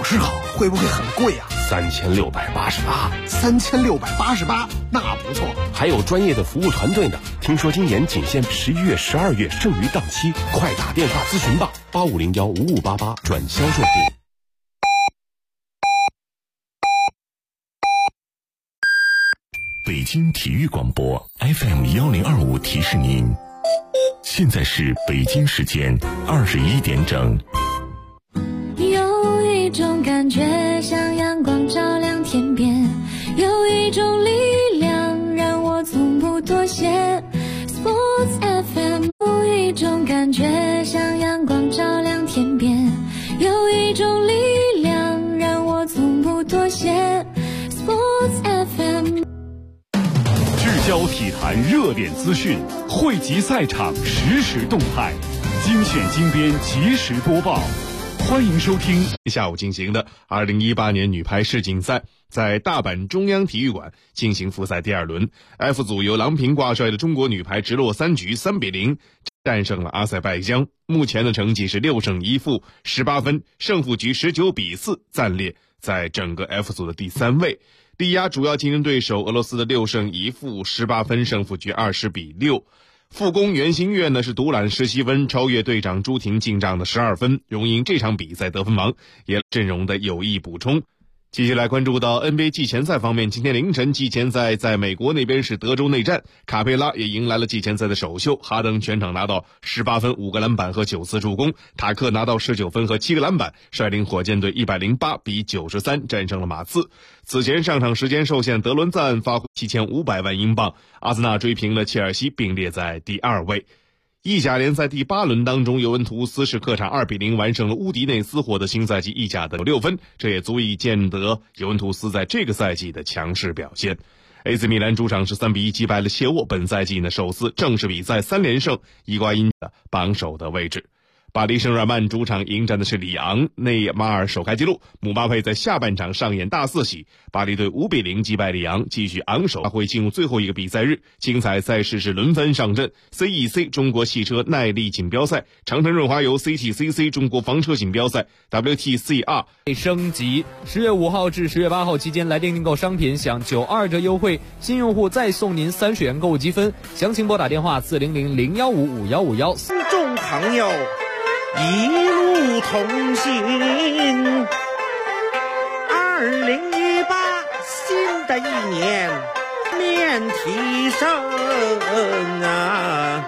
质好，会不会很贵啊 ？3688，3688，那不错。 还有专业的服务团队呢。听说今年仅限11月、12月剩余档期，快打电话咨询吧，85015588转销售部。 北京体育广播 FM1025提示您，现在是北京时间21点整。 有一种感觉像阳光照亮天边，有一种力量让我从不妥协。Sports FM， 有一种感觉像阳光照亮天边，有一种力量让我从不妥协。Sports FM。 聚焦体坛热点资讯，汇集赛场实时动态，精选精编及时播报。欢迎收听下午进行的2018年女排世锦赛，在大阪中央体育馆进行复赛第2轮。F 组由郎平挂帅的中国女排直落3局3比0战胜了阿塞拜疆，目前的成绩是6胜1负18分，胜负局19比4，暂列在整个 F 组的第3位。力压主要竞争对手俄罗斯的6胜1负18分，胜负局20比6。副攻袁心玥呢是独揽17分，超越队长朱婷进账的12分，荣膺这场比赛得分王，也阵容的有益补充。继续来关注到 NBA 季前赛方面，今天凌晨季前赛在美国那边是德州内战，卡佩拉也迎来了季前赛的首秀，哈登全场拿到18分5个篮板和9次助攻，塔克拿到19分和7个篮板，率领火箭队108比93战胜了马刺。此前上场时间受限，德伦赞发挥7500万英镑，阿森纳追平了切尔西，并列在第2位。意甲联赛第8轮当中，尤文图斯是客场2比0完胜了乌迪内斯，获得新赛季意甲的6分，这也足以见得尤文图斯在这个赛季的强势表现。AC 米兰主场是3比1击败了谢沃，本赛季呢首次正式比赛3连胜，伊瓜因的榜首的位置。巴黎圣日耳曼主场迎战的是里昂，内马尔首开纪录，姆巴佩在下半场上演大四喜，巴黎队5比0击败里昂，继续昂首发挥进入最后一个比赛日。精彩赛事是轮番上阵 ，CEC 中国汽车耐力锦标赛，长城润滑油 CTCC 中国房车锦标赛 WTCR 升级。10月5号至10月8号期间来电订购商品享92折优惠，新用户再送您30元购物积分。详情拨打电话400-015-5151。 听众朋友，一路同行。2018新的一年面提升啊！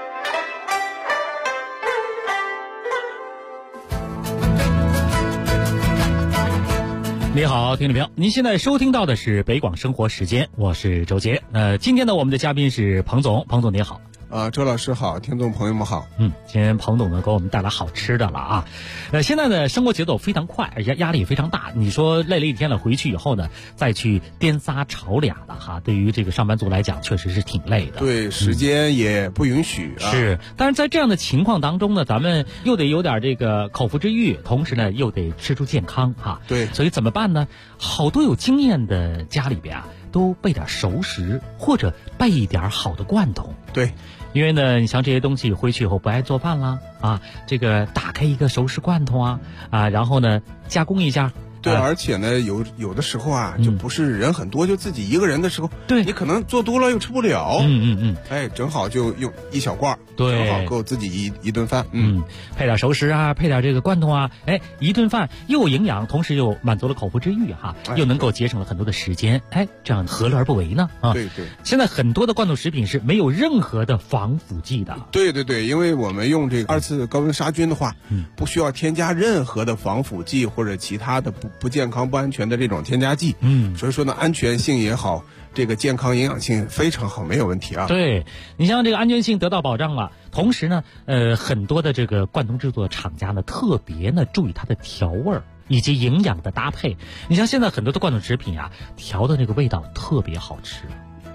你好，听众朋友，您现在收听到的是北广生活时间，我是周杰。今天呢，我们的嘉宾是彭总，彭总你好。 周老师好，听众朋友们好。 今天彭总呢给我们带来好吃的了啊。现在的生活节奏非常快，而且压力也非常大。你说累了一天了，回去以后呢，再去颠仨炒俩的哈，对于这个上班族来讲，确实是挺累的。 对，时间也不允许啊。 是，但是在这样的情况当中呢，咱们又得有点这个口腹之欲，同时呢又得吃出健康哈。 对， 所以怎么办呢？好多有经验的家里边啊，都备点熟食，或者备一点好的罐头。 对。 因为呢，你像这些东西回去以后不爱做饭啦啊，这个打开一个熟食罐头啊，然后呢加工一下。 对，而且呢，有的时候啊，就不是人很多，就自己一个人的时候， 对， 你可能做多了又吃不了。哎，正好就用一小罐， 对， 正好够自己一顿饭。 配点熟食啊，配点这个罐头啊，哎，一顿饭又有营养，同时又满足了口腹之欲哈，又能够节省了很多的时间，哎，这样何乐而不为呢？啊， 对对。 现在很多的罐头食品是没有任何的防腐剂的。 对对对，因为我们用这个2次高温杀菌的话，不需要添加任何的防腐剂或者其他的不健康不安全的这种添加剂。所以说呢，安全性也好，这个健康营养性非常好，没有问题啊。 对，你像这个安全性得到保障了，同时呢，很多的这个罐头制作厂家呢，特别呢注意它的调味儿以及营养的搭配。你像现在很多的罐头食品啊，调的这个味道特别好吃。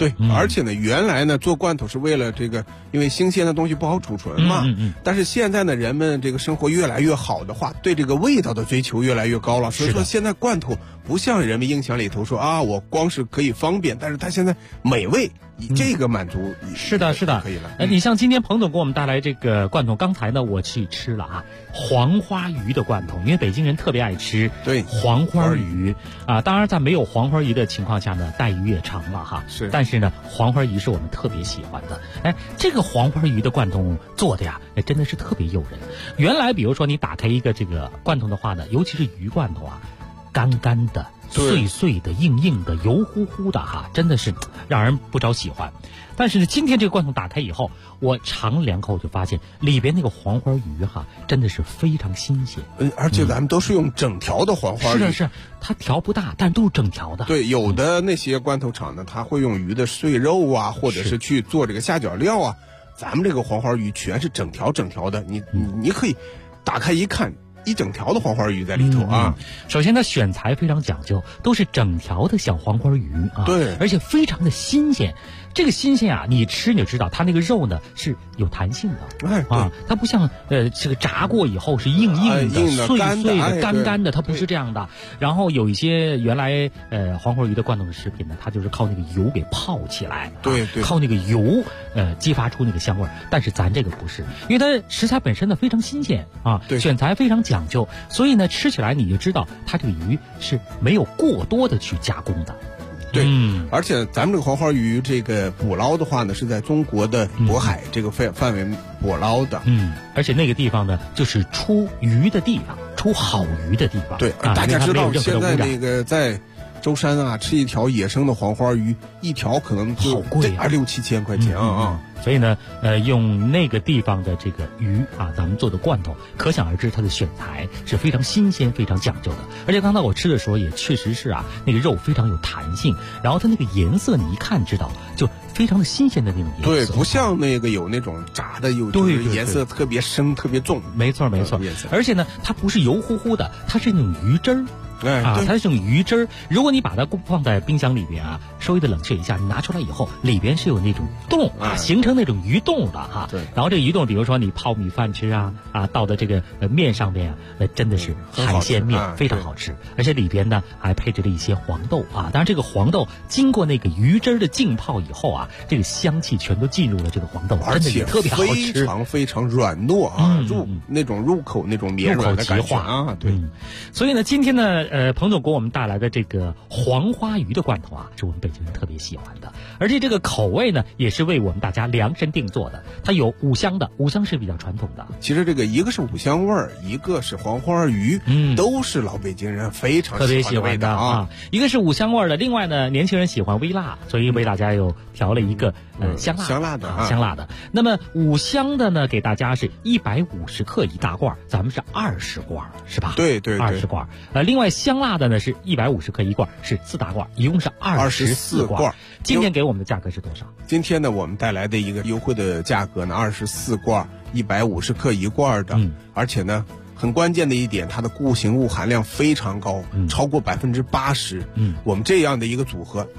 对，而且呢，原来呢做罐头是为了这个，因为新鲜的东西不好储存嘛。但是现在呢，人们这个生活越来越好的话，对这个味道的追求越来越高了。所以说现在罐头不像人们印象里头说啊，我光是可以方便，但是它现在美味，以这个满足。 是的，是的， 可以了。 你像今天彭总给我们带来这个罐头，刚才呢我去吃了啊，黄花鱼的罐头，因为北京人特别爱吃对黄花鱼啊。当然在没有黄花鱼的情况下呢，带鱼也成了哈。 是， 但是呢，黄花鱼是我们特别喜欢的。哎，这个黄花鱼的罐头做的呀，真的是特别诱人。原来比如说你打开一个这个罐头的话呢，尤其是鱼罐头啊，干干的、碎碎的、硬硬的、油乎乎的哈，真的是让人不着喜欢。但是呢，今天这个罐头打开以后，我尝了2口就发现里边那个黄花鱼哈，真的是非常新鲜。 而且咱们都是用整条的黄花鱼。 是，它条不大，但都是整条的。 对，有的那些罐头厂呢，它会用鱼的碎肉啊，或者是去做这个下脚料啊。咱们这个黄花鱼全是整条的，你可以打开一看。一整条的黄花鱼在里头啊。 首先它选材非常讲究，都是整条的小黄花鱼啊。 对， 而且非常的新鲜。这个新鲜啊，你吃你就知道，它那个肉呢是有弹性的。它不像这个炸过以后是硬的、碎的、干干的，它不是这样的。然后有一些原来黄花鱼的罐头的食品呢，它就是靠那个油给泡起来， 对， 靠那个油激发出那个香味儿。但是咱这个不是，因为它食材本身呢非常新鲜啊，选材非常讲究，所以呢吃起来你就知道它这个鱼是没有过多的去加工的。 对，而且咱们这个黄花鱼这个捕捞的话呢，是在中国的渤海这个范围捕捞的。 而且那个地方呢，就是出鱼的地方，出好鱼的地方。 对，大家知道现在那个在舟山啊，吃一条野生的黄花鱼，一条可能就好贵啊 ，6-7千块钱啊。 所以呢，用那个地方的这个鱼啊，咱们做的罐头，可想而知它的选材是非常新鲜、非常讲究的。而且刚才我吃的时候也确实是啊，那个肉非常有弹性，然后它那个颜色你一看知道就非常的新鲜的那种颜色。对，不像那个有那种炸的，就是颜色特别深、特别重。 没错。而且呢，它不是油乎乎的，它是那种鱼汁儿。它是这种鱼汁儿。如果你把它放在冰箱里边啊，稍微的冷却一下，你拿出来以后，里边是有那种冻啊，形成那种鱼冻的哈。 对。 然后这个鱼冻，比如说你泡米饭吃啊，倒在这个面上边啊，那真的是海鲜面，非常好吃。而且里边呢还配置了一些黄豆啊，当然这个黄豆经过那个鱼汁的浸泡以后啊，这个香气全都进入了这个黄豆， 而且特别好吃， 非常软糯啊，入口那种绵软的感觉啊。对。 所以呢，今天呢。彭总给我们带来的这个黄花鱼的罐头啊，是我们北京人特别喜欢的，而且这个口味呢，也是为我们大家量身定做的。它有五香的，五香是比较传统的。 其实这个一个是五香味儿，一个是黄花鱼，都是老北京人非常特别喜欢的啊。一个是五香味儿的，另外呢，年轻人喜欢微辣，所以为大家又调了一个香辣的。那么五香的呢，给大家是150克一大罐，咱们是20罐，是吧？ 对 ，20罐。另外香辣的呢是150克一罐，是4大罐，一共是24罐。今天给我们的价格是多少？ 今天呢，我们带来的一个优惠的价格呢，24罐，150克一罐的，而且呢，很关键的一点，它的固形物含量非常高，超过80%。我们这样的一个组合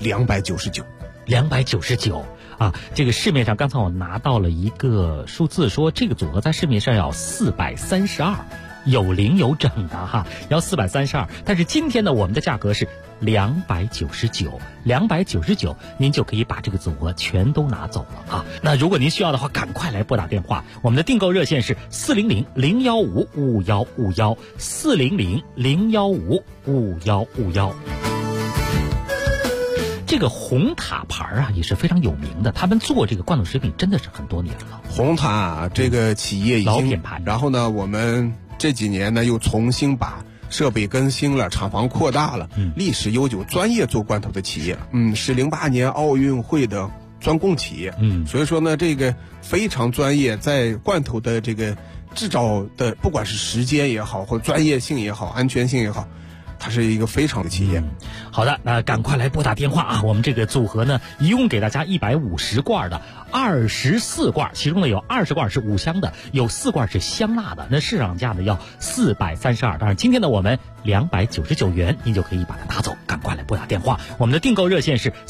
299啊，这个市面上刚才我拿到了一个数字，说这个组合在市面上要432。有零有整的哈，要432，但是今天呢，我们的价格是299，您就可以把这个组合全都拿走了啊。那如果您需要的话，赶快来拨打电话，我们的订购热线是400-015-5151，400-015-5151。这个红塔牌啊也是非常有名的，他们做这个罐头食品真的是很多年了。 红塔这个企业已经老品牌， 然后呢，我们这几年呢又重新把设备更新了，厂房扩大了，历史悠久，专业做罐头的企业，是08年奥运会的专供企业，所以说呢，这个非常专业，在罐头的这个制造的，不管是时间也好，或专业性也好，安全性也好，它是一个非常的企业。 好的，那赶快来拨打电话啊！我们这个组合呢，一共给大家150罐的24罐，其中呢有20罐是五香的，有4罐是香辣的。那市场价呢要432，当然今天呢我们299元，您就可以把它拿走，赶快。 快来拨打电话。我们的订购热线是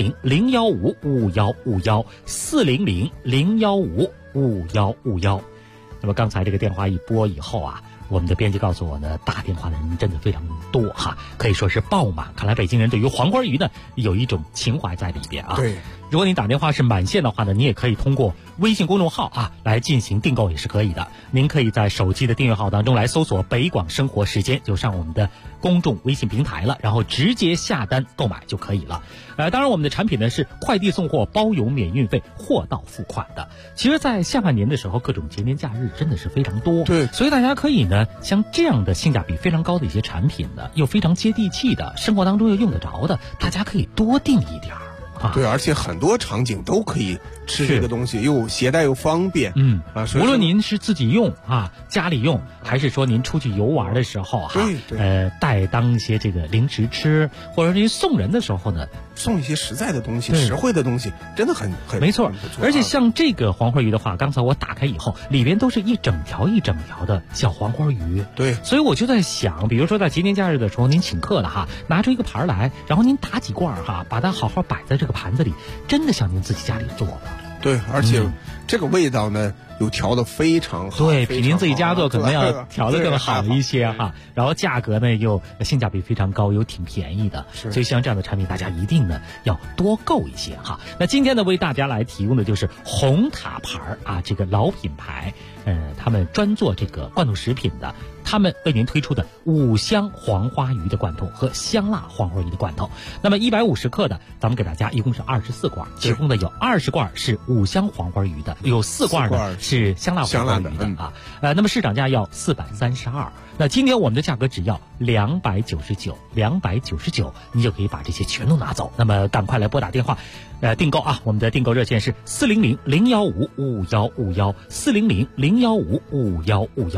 400-015-5151，400-015-5151。那么刚才这个电话一拨以后啊，我们的编辑告诉我呢，打电话的人真的非常多哈，可以说是爆满。看来北京人对于黄花鱼呢有一种情怀在里边啊。 对， 如果你打电话是满线的话呢，你也可以通过微信公众号啊来进行订购也是可以的。您可以在手机的订阅号当中来搜索北广生活时间，就上我们的公众微信平台了，然后直接下单购买就可以了。当然我们的产品呢是快递送货包邮免运费，货到付款的。其实在下半年的时候，各种节年假日真的是非常多， 对， 所以大家可以呢像这样的性价比非常高的一些产品呢，又非常接地气的，生活当中又用得着的，大家可以多订一点啊。 对，而且很多场景都可以吃这个东西，又携带又方便。 无论您是自己用啊，家里用，还是说您出去游玩的时候哈，带当一些这个零食吃，或者您送人的时候呢， 送一些实在的东西、实惠的东西，真的很没错。而且像这个黄花鱼的话，刚才我打开以后，里边都是一整条一整条的小黄花鱼。 对， 所以我就在想，比如说在节年假日的时候，您请客了哈，拿出一个盘来，然后您打几罐哈，把它好好摆在这个盘子里，真的像您自己家里做的。 对，而且这个味道呢，又调得非常好。 对，比您自己家做可能要调得更好一些哈。然后价格呢又性价比非常高，又挺便宜的。所以像这样的产品，大家一定呢要多购一些哈。那今天呢为大家来提供的就是红塔牌啊，这个老品牌，他们专做这个罐头食品的。他们为您推出的5香黄花鱼的罐头和香辣黄花鱼的罐头，那么150克的，咱们给大家一共是24罐，其中呢有20罐是5香黄花鱼的，有4罐呢是香辣黄花鱼的啊。那么市场价要432，那今天我们的价格只要299，你就可以把这些全都拿走。那么赶快来拨打电话，订购啊！我们的订购热线是400-015-5151，400-015-5151。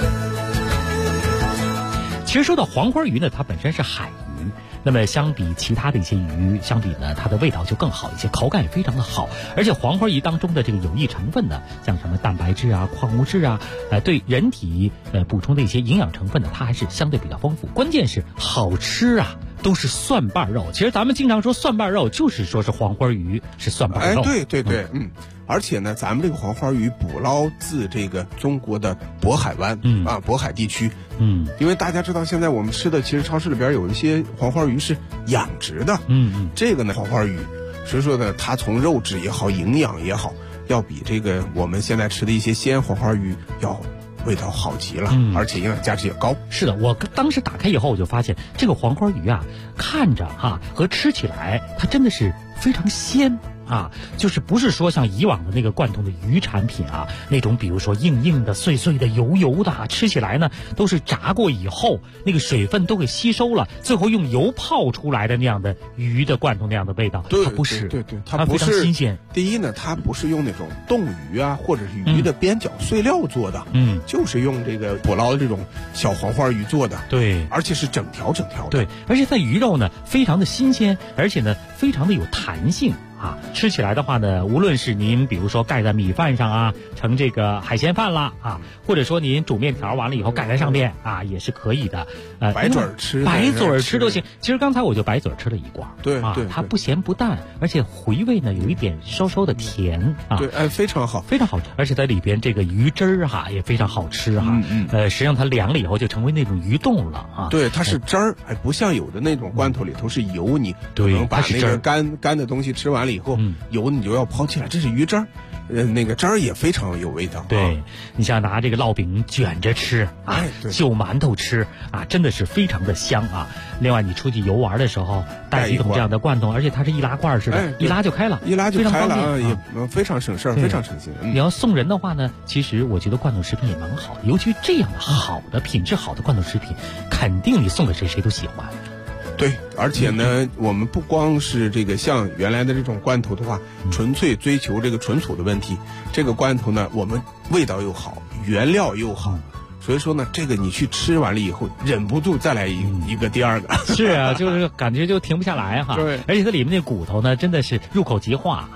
其实说到黄花鱼呢，它本身是海鱼，那么相比其他的一些鱼相比呢，它的味道就更好一些，口感也非常的好。而且黄花鱼当中的这个有益成分呢，像什么蛋白质啊、矿物质啊，对人体补充的一些营养成分呢，它还是相对比较丰富。关键是好吃啊，都是蒜瓣肉。其实咱们经常说蒜瓣肉，就是说是黄花鱼是蒜瓣肉。 对，而且呢，咱们这个黄花鱼捕捞自这个中国的渤海湾，渤海地区，因为大家知道现在我们吃的其实超市里边有一些黄花鱼是养殖的，这个呢黄花鱼，所以说呢，它从肉质也好，营养也好，要比这个我们现在吃的一些鲜黄花鱼要味道好极了，而且营养价值也高。 是的，我当时打开以后，我就发现这个黄花鱼啊，看着和吃起来，它真的是非常鲜。就是不是说像以往的那个罐头的鱼产品啊，那种比如说硬硬的、碎碎的、油油的，吃起来呢都是炸过以后那个水分都给吸收了，最后用油泡出来的那样的鱼的罐头那样的味道。它不是， 它非常新鲜。 第一呢，它不是用那种冻鱼啊，或者是鱼的边角碎料做的，就是用这个捕捞的这种小黄花鱼做的。 对， 而且是整条的。 对，而且它鱼肉呢非常的新鲜，而且呢非常的有弹性。吃起来的话呢，无论是您比如说盖在米饭上啊，成这个海鲜饭啦或者说您煮面条完了以后盖在上面也是可以的。 白嘴吃都行。其实刚才我就白嘴吃了一罐， 对， 它不咸不淡，而且回味呢有一点稍稍的甜对，非常好， 非常好吃。而且在里边这个鱼汁儿也非常好吃实际上它凉了以后就成为那种鱼冻了对，它是汁儿，不像有的那种罐头里头是油，你可能把那个干的东西吃完了以后，油你就要抛弃了，这是鱼汁儿，那个汁儿也非常有味道。 对，你像拿这个烙饼卷着吃就馒头吃真的是非常的香另外你出去游玩的时候带几桶这样的罐头，而且它是易拉罐似的，一拉就开了， 也非常省事儿，非常省心。 你要送人的话呢，其实我觉得罐头食品也蛮好的，尤其这样的好的品质好的罐头食品，肯定你送给谁都喜欢。 对，而且呢，我们不光是这个像原来的这种罐头的话，纯粹追求这个纯储的问题，这个罐头呢，我们味道又好，原料又好，所以说呢，这个你去吃完了以后，忍不住再来一个第二个。 是啊，就是感觉就停不下来对， 而且它里面那骨头呢，真的是入口即化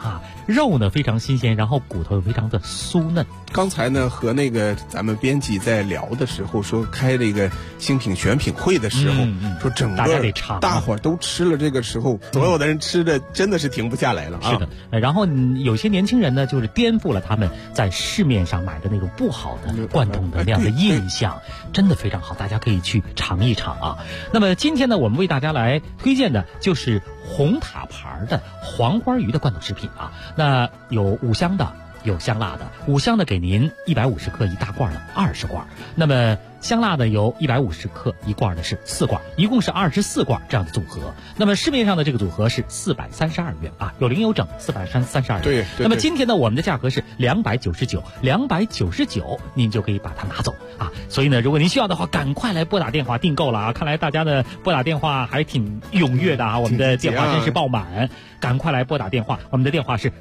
肉呢非常新鲜，然后骨头又非常的酥嫩。 刚才呢和那个咱们编辑在聊的时候说，开这个新品选品会的时候，说整个大家得尝， 大伙儿都吃了，这个时候所有的人吃的真的是停不下来了啊。 是的，然后有些年轻人呢，就是颠覆了他们在市面上买的那种不好的罐头的那样的印象，真的非常好，大家可以去尝一尝啊。那么今天呢，我们为大家来推荐的就是红塔牌的黄花鱼的罐头食品啊。那有5香的，有香辣的，5香的给您150克一大罐的20罐，那么香辣的有150克一罐的是4罐，一共是24罐这样的组合。那么市面上的这个组合是432元啊，有零有整432元。 对。 那么今天呢，我们的价格是299，299您就可以把它拿走啊。所以呢，如果您需要的话，赶快来拨打电话订购了啊！看来大家的拨打电话还挺踊跃的啊，我们的电话真是爆满，赶快来拨打电话，我们的电话是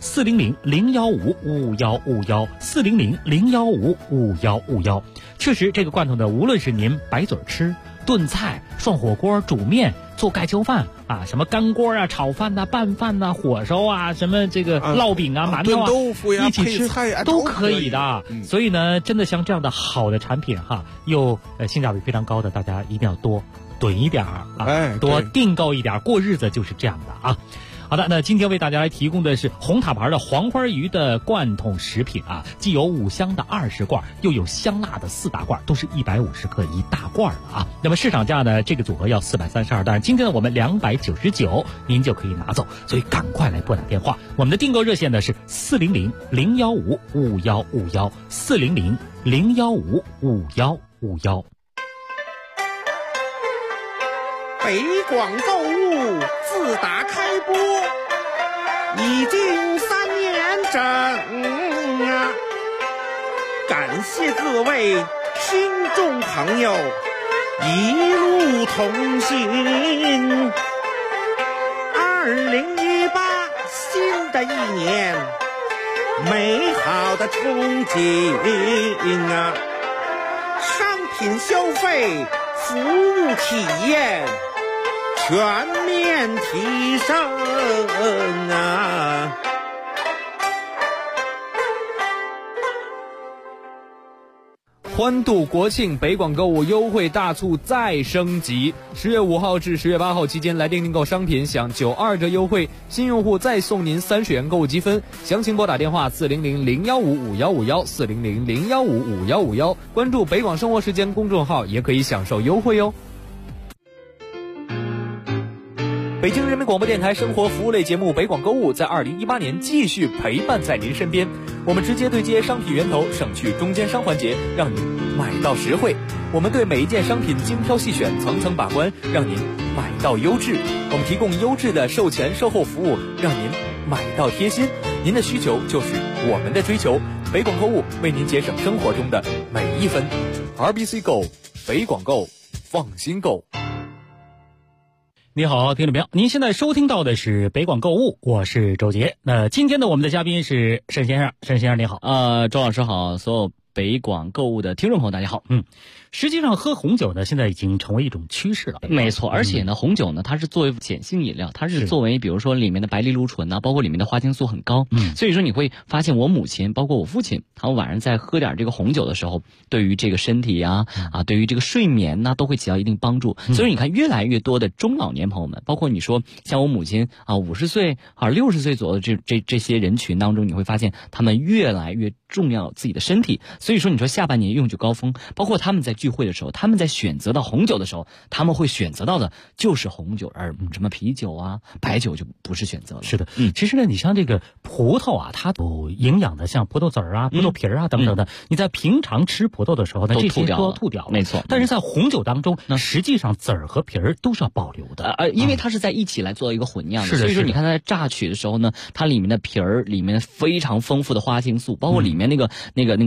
400-015-5151，400-015-5151。确实，这个罐头呢，无论是您白嘴吃、炖菜、涮火锅、煮面、做盖浇饭啊，什么干锅啊、炒饭呐、拌饭呐、火烧啊，什么这个烙饼啊、馒头啊， 炖豆腐呀、 一起吃都可以的。所以呢，真的像这样的好的产品哈，又性价比非常高的，大家一定要多囤一点啊，多订购一点，过日子就是这样的啊。好的，那今天为大家来提供的是红塔牌的黄花鱼的罐头食品啊，既有5香的20罐，又有香辣的4大罐，都是150克一大罐的啊。那么市场价呢，这个组合要432，但是今天呢我们299，您就可以拿走，所以赶快来拨打电话。我们的订购热线呢是400-015-5151，400-015-5151。 北广购物自打开播已经3年整啊，感谢各位听众朋友一路同行。2018新的一年，美好的憧憬啊，商品消费、服务体验全面提升啊！ 欢度国庆，北广购物优惠大促再升级。10月5号至10月8号期间来电订购商品享92折优惠，新用户再送您30元购物积分。详情拨打电话400-015-5151，400-015-5151，关注北广生活时间公众号也可以享受优惠哦。北京人民广播电台生活服务类节目北广购物在2018年继续陪伴在您身边，我们直接对接商品源头，省去中间商环节，让您买到实惠。我们对每一件商品精挑细选，层层把关，让您买到优质。我们提供优质的售前售后服务，让您买到贴心。您的需求就是我们的追求，北广购物为您节省生活中的每一分。RBC Go， 北广购，放心购。 你好，听众朋友，您现在收听到的是北广购物，我是周杰。那今天的我们的嘉宾是沈先生，沈先生你好。 周老师好，所有北广购物的听众朋友大家好。 实际上喝红酒呢，现在已经成为一种趋势了。 没错，而且呢，红酒呢，它是作为碱性饮料，它是作为比如说里面的白藜芦醇啊，包括里面的花青素很高。所以说你会发现我母亲，包括我父亲，他们晚上在喝点这个红酒的时候，对于这个身体对于这个睡眠呢，都会起到一定帮助。所以你看，越来越多的中老年朋友们，包括你说像我母亲50岁60岁左右的这些人群当中，你会发现他们越来越重要自己的身体。所以说你说下半年用酒高峰，包括他们在聚会的时候，他们在选择到红酒的时候，他们会选择到的就是红酒，而什么啤酒白酒就不是选择了。 是的，其实呢，你像这个葡萄它有营养的，像葡萄籽葡萄皮等等的，你在平常吃葡萄的时候呢，这些都要吐掉了。 没错， 但是在红酒当中，实际上籽和皮都是要保留的， 因为它是在一起来做一个混酿的。所以说你看它在榨取的时候呢，它里面的皮里面非常丰富的花青素，包括里面那个白藜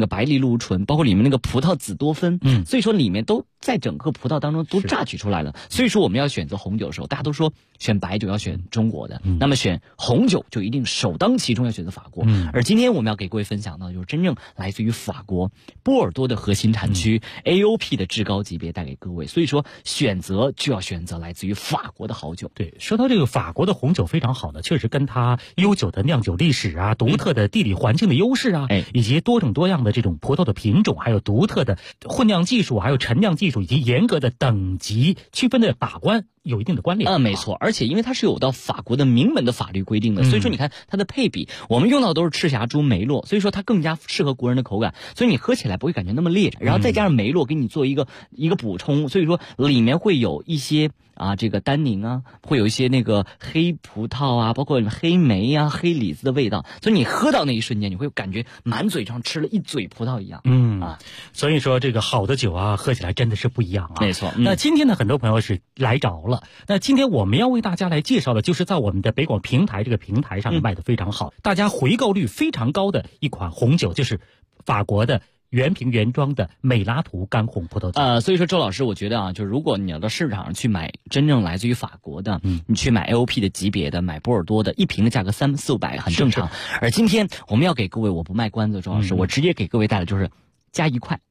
芦醇，包括里面那个葡萄紫多酚，所以说里面都在整个葡萄当中都榨取出来了。所以说我们要选择红酒的时候，大家都说选白酒要选中国的，那么选红酒就一定首当其冲要选择法国。而今天我们要给各位分享到的就是真正来自于法国波尔多的核心产区 AOP 的至高级别带给各位。所以说选择就要选择来自于法国的好酒。 对，说到这个法国的红酒非常好的，确实跟它悠久的酿酒历史啊、独特的地理环境的优势啊，以及多种多样的这种葡萄的品种，还有独特的混酿技术，还有陈酿技术，以及严格的等级区分的把关有一定的关联。 没错，而且因为它是有到法国的明文的法律规定的，所以说你看它的配比，我们用到的都是赤霞珠、梅洛，所以说它更加适合国人的口感，所以你喝起来不会感觉那么烈，然后再加上梅洛给你做一个补充，所以说里面会有一些这个单宁啊，会有一些那个黑葡萄啊，包括黑莓啊、黑李子的味道，所以你喝到那一瞬间，你会感觉满嘴上吃了一嘴葡萄一样。 所以说这个好的酒啊，喝起来真的是不一样啊。 没错。 那今天呢，很多朋友是来着了。那今天我们要为大家来介绍的，就是在我们的北广平台这个平台上卖的非常好，大家回购率非常高的一款红酒，就是法国的原瓶原装的美拉图干红葡萄酒。 所以说周老师，我觉得就如果你要到市场上去买真正来自于法国的，你去买 AOP 的级别的，买波尔多的，一瓶的价格300-400很正常。而今天我们要给各位，我不卖关子，周老师，我直接给各位带的就是加1块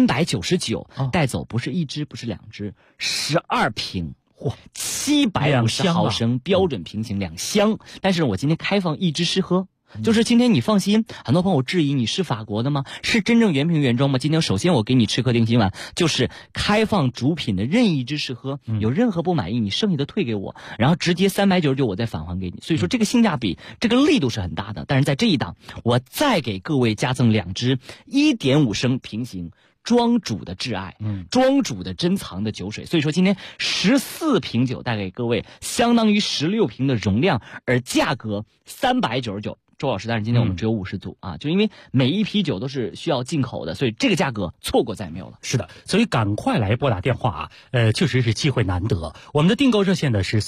，399，带走不是1支，不是2支，12瓶。750毫升标准瓶型2箱，但是我今天开放1支试喝。就是今天你放心，很多朋友质疑你是法国的吗？是真正原瓶原装吗？今天首先我给你吃颗定心丸，就是开放主品的任意一支试喝，有任何不满意你剩下的退给我，然后直接399我再返还给你。所以说这个性价比，这个力度是很大的。但是在这一档，我再给各位加赠2支1.5升瓶型庄主的挚爱，庄主的珍藏的酒水。所以说今天14瓶酒带给各位，相当于16瓶的容量，而价格399。周老师，但是今天我们只有50组就因为每一批酒都是需要进口的，所以这个价格错过再也没有了。 是的，所以赶快来拨打电话确实是机会难得。我们的订购热线呢是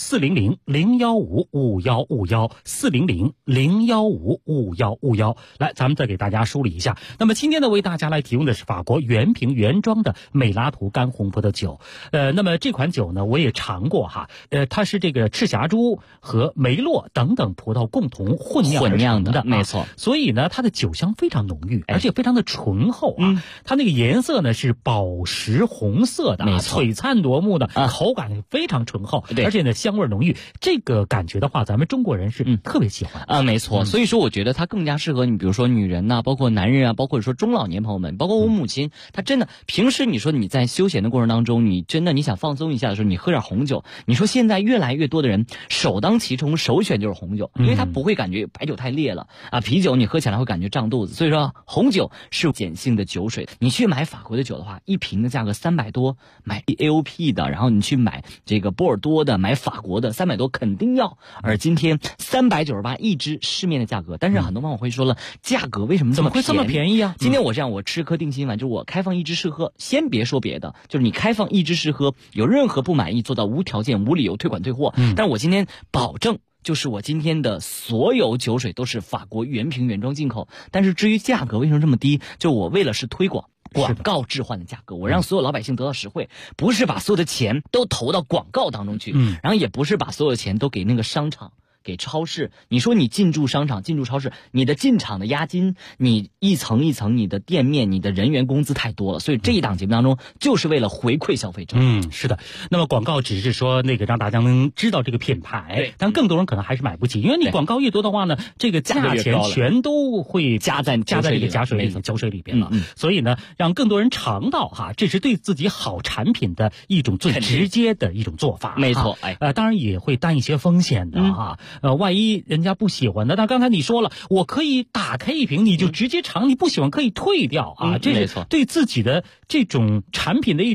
400-015-5151，400-015-5151。来，咱们再给大家梳理一下。那么今天呢，为大家来提供的是法国原瓶原装的美拉图干红葡萄酒。那么这款酒呢，我也尝过它是这个赤霞珠和梅洛等等葡萄共同混酿的， 没错。 所以呢，它的酒香非常浓郁，而且非常的醇厚它那个颜色呢是宝石红色的，璀璨夺目的，口感非常醇厚，而且呢香味浓郁。这个感觉的话，咱们中国人是特别喜欢没错。所以说我觉得它更加适合你，比如说女人呐，包括男人啊，包括说中老年朋友们，包括我母亲，她真的平时你说你在休闲的过程当中，你真的你想放松一下的时候，你喝点红酒。你说现在越来越多的人首当其冲首选就是红酒，因为它不会感觉白酒太烈了啤酒你喝起来会感觉胀肚子，所以说红酒是碱性的酒水。你去买法国的酒的话，一瓶的价格300多，买 AOP 的，然后你去买这个波尔多的，买法国的300多肯定要。而今天398一支市面的价格，但是很多朋友会说了，价格为什么怎么会这么便宜啊？ 今天我这样，我吃颗定心丸，就是我开放1支试喝，先别说别的，就是你开放1支试喝，有任何不满意做到无条件无理由退款退货。但是我今天保证，就是我今天的所有酒水都是法国原瓶原装进口。但是至于价格为什么这么低，就我为了是推广广告置换的价格，我让所有老百姓得到实惠，不是把所有的钱都投到广告当中去，然后也不是把所有的钱都给那个商场给超市。你说你进驻商场进驻超市，你的进场的押金，你一层一层你的店面你的人员工资太多了，所以这一档节目当中就是为了回馈消费者。 是的。那么广告只是说那个让大家能知道这个品牌，但更多人可能还是买不起，因为你广告越多的话呢，这个价钱全都会加在这个酒水里边了。所以呢，让更多人尝到这是对自己好产品的一种最直接的一种做法。 没错。 当然也会担一些风险的万一人家不喜欢的，但刚才你说了，我可以打开一瓶，你就直接尝，你不喜欢可以退掉这是对自己的这种产品的一种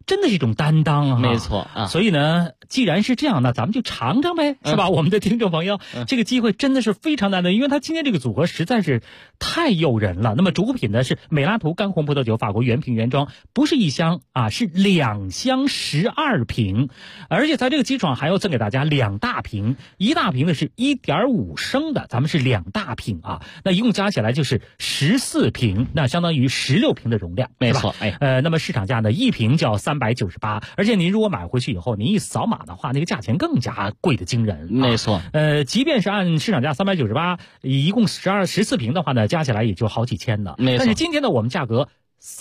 真的是一种担当啊。 没错啊。 所以呢，既然是这样，那咱们就尝尝呗，是吧？我们的听众朋友，这个机会真的是非常难得，因为它今天这个组合实在是太诱人了。那么主品呢是美拉图干红葡萄酒，法国原瓶原装，不是1箱啊，是2箱12瓶，而且在这个基础上还要赠给大家2大瓶，1大瓶呢是1.5升的，咱们是2大瓶啊，那一共加起来就是14瓶，那相当于16瓶的容量， 没错。 那么市场价呢，1瓶就要398，而且您如果买回去以后，您一扫码的话，那个价钱更加贵的惊人。 没错。 即便是按市场价398，一共14瓶的话呢，加起来也就好几千呢。 没错。 但是今天呢，我们价格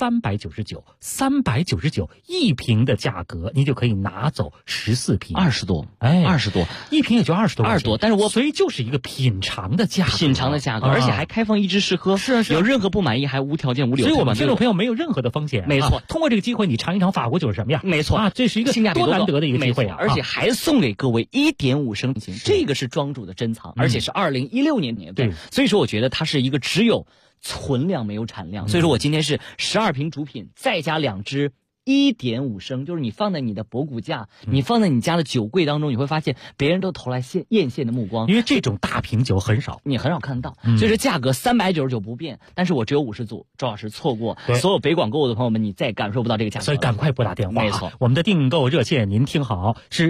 399一瓶的价格，你就可以拿走14瓶 ，20多，20多， 一瓶也就20多， 但是所以就是一个品尝的价格， 而且还开放1支试喝， 是有任何不满意还无条件无理由退款。 所以我们听众朋友没有任何的风险， 没错。 通过这个机会，你尝一尝法国酒是什么样， 没错啊，这是一个多难得的一个机会啊， 而且还送给各位1.5升瓶，这个是庄主的珍藏，而且是2016年对， 所以说我觉得它是一个只有存量没有产量，所以说我今天是12瓶主品，再加2支1.5升，就是你放在你的博古架，你放在你家的酒柜当中，你会发现别人都投来艳羡的目光， 因为这种大瓶酒很少， 你很少看到，所以说价格399不变，但是我只有50组，周老师错过所有北广购物的朋友们，你再感受不到这个价格， 所以赶快拨打电话。 没错， 我们的订购热线您听好，是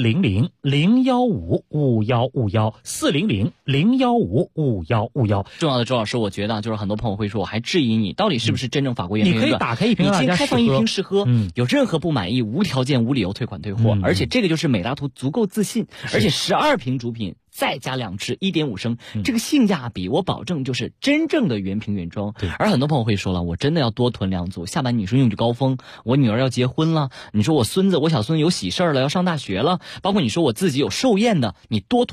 400-015-5151，400-015-5151。 重要的周老师，我觉得就是很多朋友会说，我还质疑你到底是不是真正法国原瓶， 你可以打开一瓶让大家开放1瓶试喝，有任何不满意无条件无理由退款退货，而且这个就是美拉图足够自信，而且12瓶主品再加2支1.5升，这个性价比我保证就是真正的原瓶原装。而很多朋友会说了，我真的要多囤2组，下半年你说用具高峰，我女儿要结婚了，你说我小孙有喜事了，要上大学了，包括你说我自己有寿宴的，你多囤